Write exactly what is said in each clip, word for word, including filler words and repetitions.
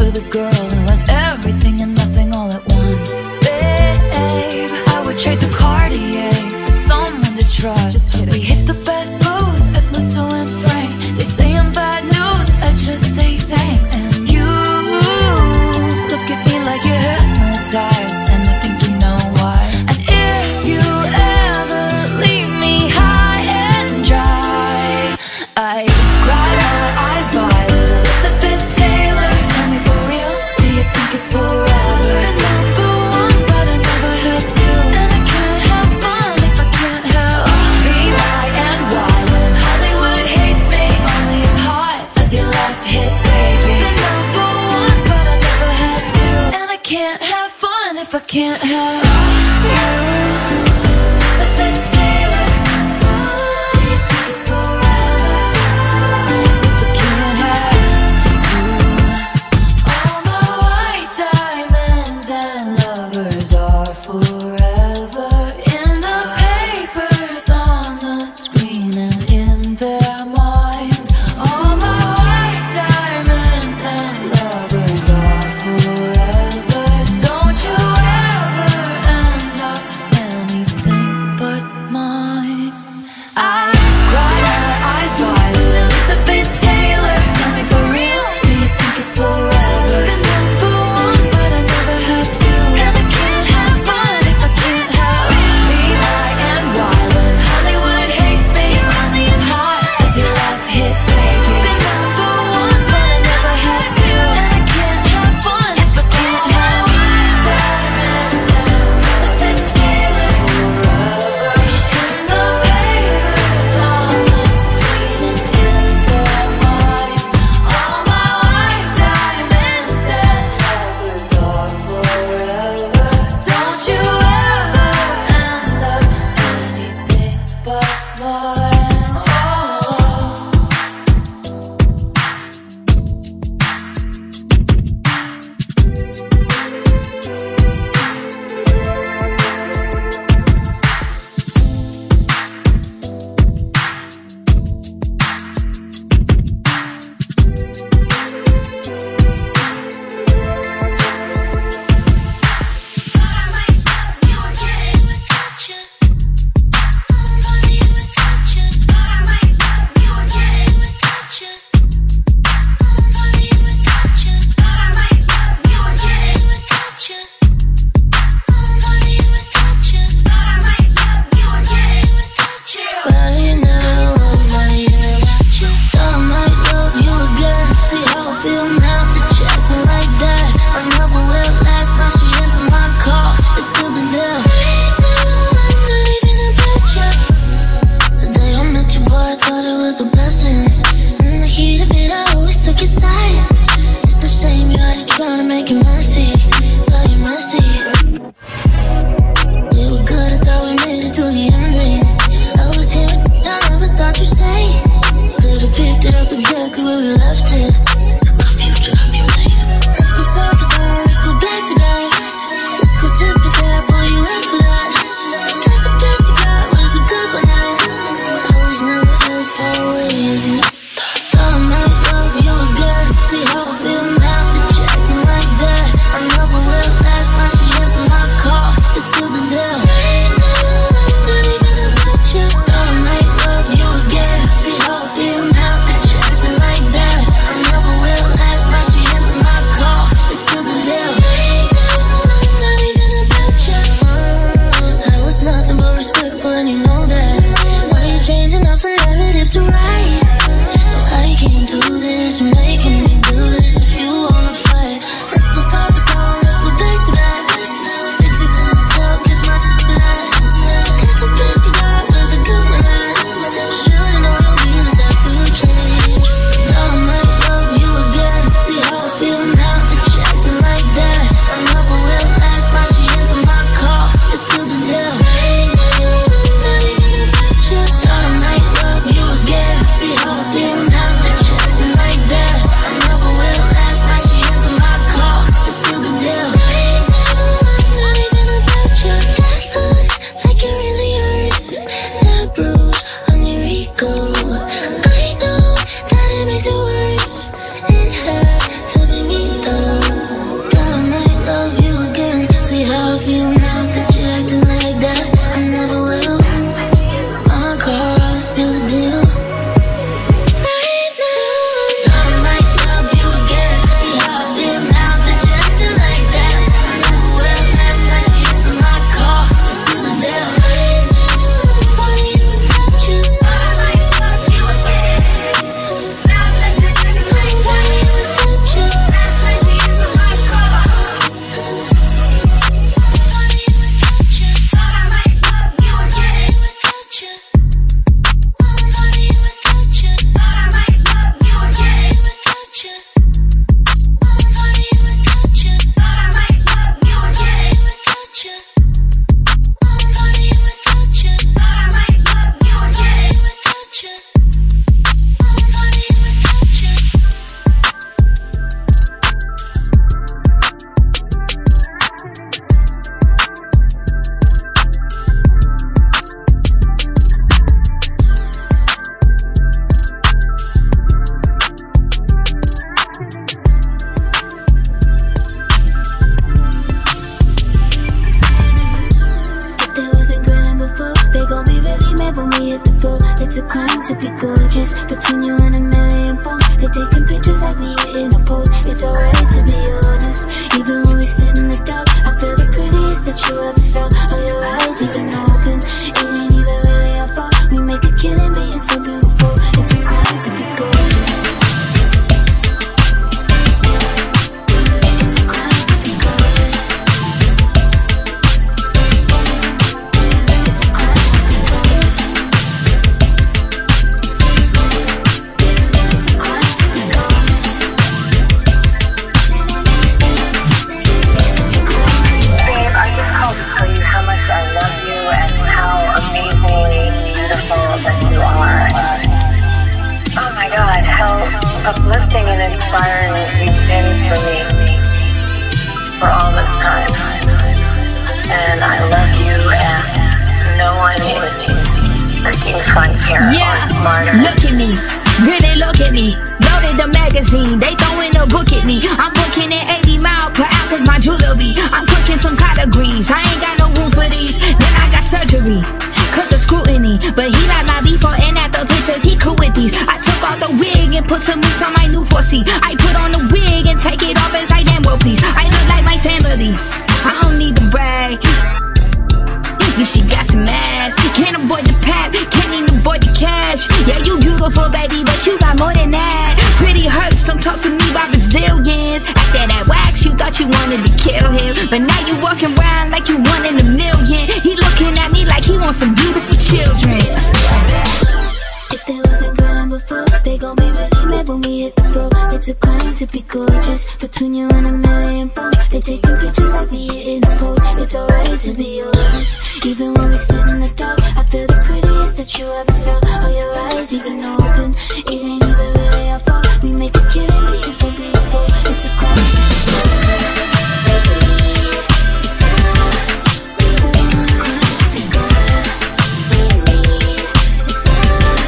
for the girl who has everything and nothing all at once. Babe, I would trade the Cartier for someone to trust. We hit the best booth at Musso and Frank's. They say I'm bad news, I just say thanks. And you look at me like you're hypnotized, and I think you know why. And if you ever leave me high and dry, I cry my eyes violet, Elizabeth Taylor. Tell me for real, do you think it's forever? Number one, but I never had two, and I can't have fun if I can't have B Y N Y. When Hollywood hates me, only as hot as your last hit, baby. Number one, but I never had two, and I can't have fun if I can't have you. Elizabeth Taylor. Do you think it's forever if I can't have you? All my white diamonds and lovers are forever in the papers, on the screen, and in their minds. All my white diamonds and lovers are forever. Don't you ever, between you and a million posts. They taking pictures like we hitting a pose. It's alright to be honest. Even when we sit in the dark, I feel the prettiest that you ever saw. All your eyes even open. It ain't even really our fault. We make a killing being so beautiful. It's a crime to be gorgeous. It's a crime to be gorgeous. It's a crime to be gorgeous. It's a crime to be gorgeous. It's a crime. Babe, I just called to tell you how much I love you and how amazingly beautiful that you are. Oh my God, how uplifting and inspiring you've been for me for all this time. And I love you, and no one is freaking funnier Yeah, or smarter. look at me, really look at me. Loaded the magazine, they throwing a book at me. I'm booking at eighty miles per hour cause my jewelry. I'm cooking some collard greens, I ain't got no room for these. Then I got surgery, cause of scrutiny. But he like my before and after pictures, he cool with these. I took off the wig and put some moves on my new four C. I put on the wig and take it off as I damn well please. I look like my family, I don't need to brag. Yeah, she got some ass. Can't avoid the pap, can't even avoid the cash. Yeah, you beautiful, baby, but you got more than that. Pretty hurts, don't talk to me about Brazilians. After that wax, you thought you wanted to kill him, but now you walking around like you one in a million. He looking at me like he wants some beautiful children. If they wasn't grilling before, they gon' be really mad when we hit the floor. It's a crime to be gorgeous, between you and a million posts. They taking pictures like we hitting a pose. It's alright to be honest. Even when we sit in the dark, I feel the prettiest that you ever saw. All your eyes even open. It ain't even really our fault. We make a killing being so beautiful. It's a crime to be gorgeous. It's a crime to be gorgeous. It's a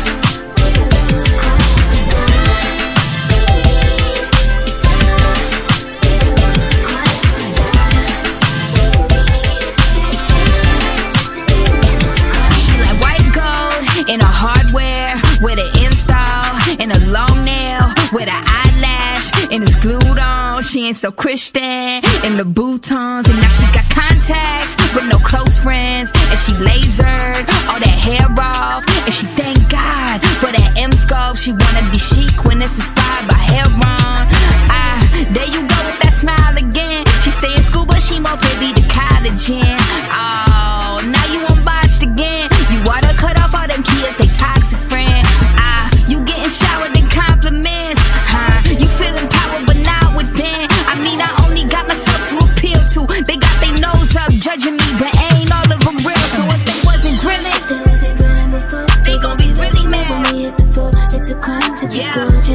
in a hardware, with an install, and a long nail, with an eyelash, and it's glued on. She ain't so Christian, in the boutons, and now she got contacts, with no close friends, and she lasered all that hair off, and she thank God for that M-scope. She wanna be chic when it's inspired by Heron. Ah, there you go with that smile again. She stay in school, but she more privy to college in. Oh, now you unbotched again. You water cut off all them kids, they toxic friend. Ah, you getting showered in compliments, huh? You feeling power, but not within. I mean, I only got myself to appeal to. They got their nose up, judging me, but ain't all of them real. So if they wasn't grilling, they wasn't grilling before. They gon' be really mad when we hit the floor. It's a crime to be yeah. gorgeous.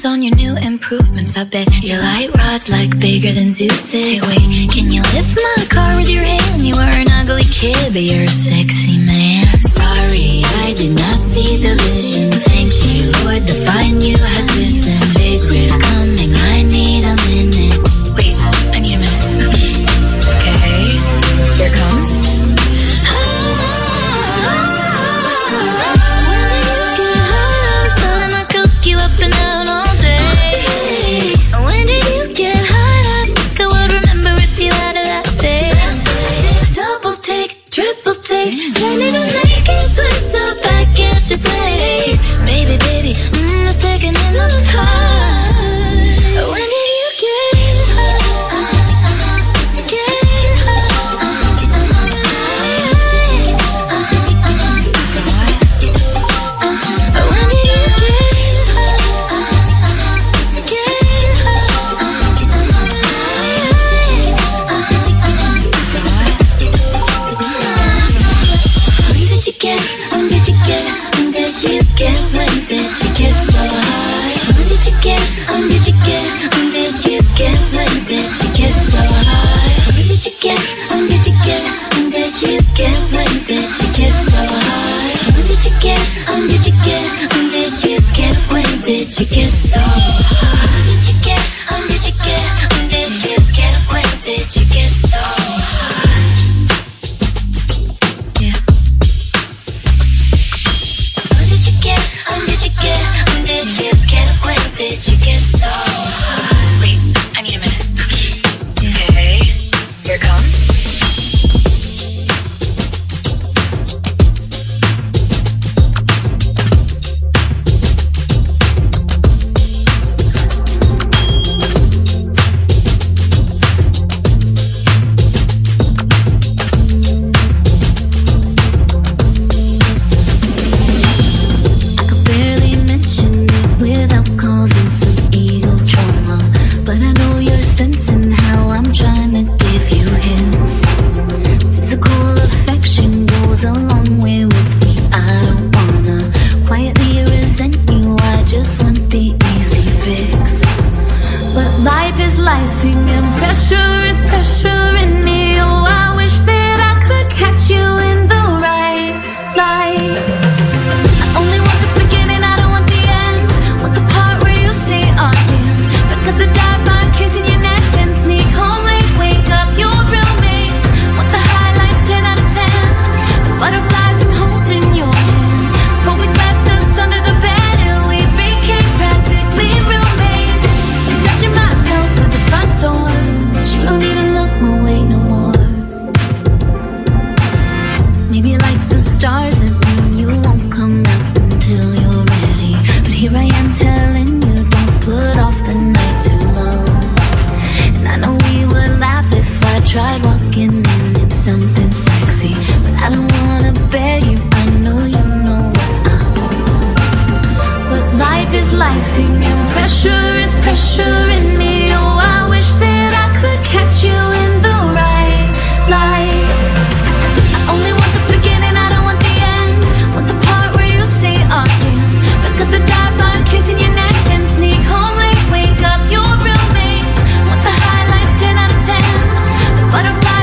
Comments on your new improvements. I bet your light rod's like bigger than Zeus's. Hey, wait, can you lift my car with your hand? You were an ugly kid, but you're a sexy man. Sorry, I did not see the vision. Thank you, Lord, the fine you has risen. Spacecraft coming, I need a minute. Wait, I need a minute. Okay, here it comes. You up and down all day. When did you get hot? I think I would remember if you had a that face. Double take, triple take, turn it on like a twist up back at your place. Baby, baby, mm, the second in the heart. When did you get hot? Get hot? When did you get When did you get, when did you get, when did you get so high? When did you get, when did you get, when did you get, when did you get so high? When did you get, when did you get, when did you get, when did you get so high? When did you get, when did you get, when did you get, when did you get so high? When did you get, when did you get, when did you get, when did you get so high? When did you get, when did you get, when did you get so high? Wait, I need a minute. Okay, here it comes. Butterfly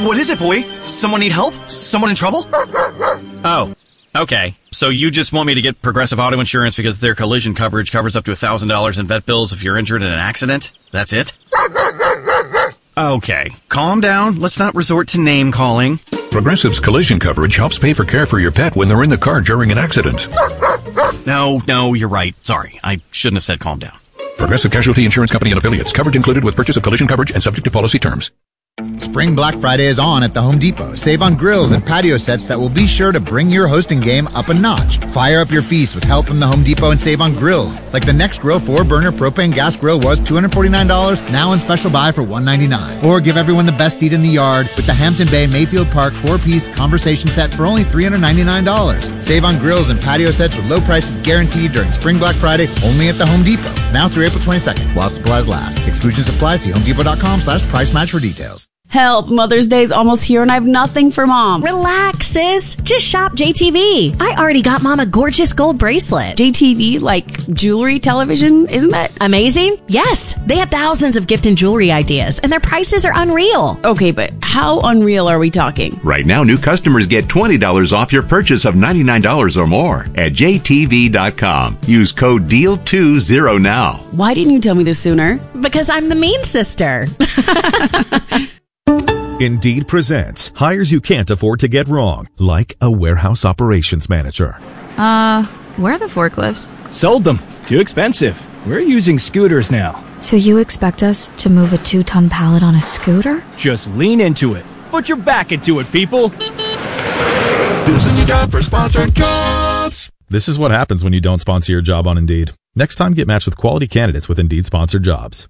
What is it, boy? Someone need help? Someone in trouble? Oh, okay. So you just want me to get Progressive Auto Insurance because their collision coverage covers up to one thousand dollars in vet bills if you're injured in an accident? That's it? Okay. Calm down. Let's not resort to name calling. Progressive's collision coverage helps pay for care for your pet when they're in the car during an accident. No, no, you're right. Sorry. I shouldn't have said calm down. Progressive Casualty Insurance Company and Affiliates. Coverage included with purchase of collision coverage and subject to policy terms. Spring Black Friday is on at the Home Depot. Save on grills and patio sets that will be sure to bring your hosting game up a notch. Fire up your feast with help from the Home Depot and save on grills. Like the Next Grill four burner propane gas grill was two hundred forty-nine dollars, now in special buy for one hundred ninety-nine dollars. Or give everyone the best seat in the yard with the Hampton Bay Mayfield Park four piece conversation set for only three hundred ninety-nine dollars. Save on grills and patio sets with low prices guaranteed during Spring Black Friday only at the Home Depot. Now through April twenty-second while supplies last. Exclusions apply. See homedepot.com slash price match for details. Help, Mother's Day's almost here and I have nothing for Mom. Relax, sis. Just shop J T V. I already got Mom a gorgeous gold bracelet. J T V, like jewelry, television, isn't that amazing? Yes, they have thousands of gift and jewelry ideas and their prices are unreal. Okay, but how unreal are we talking? Right now, new customers get twenty dollars off your purchase of ninety-nine dollars or more at J T V dot com. Use code D E A L twenty now. Why didn't you tell me this sooner? Because I'm the mean sister. Indeed presents hires you can't afford to get wrong, like a warehouse operations manager. Uh, where are the forklifts? Sold them. Too expensive. We're using scooters now. So you expect us to move a two-ton pallet on a scooter? Just lean into it. Put your back into it, people. This is your job for sponsored jobs. This is what happens when you don't sponsor your job on Indeed. Next time, get matched with quality candidates with Indeed sponsored jobs.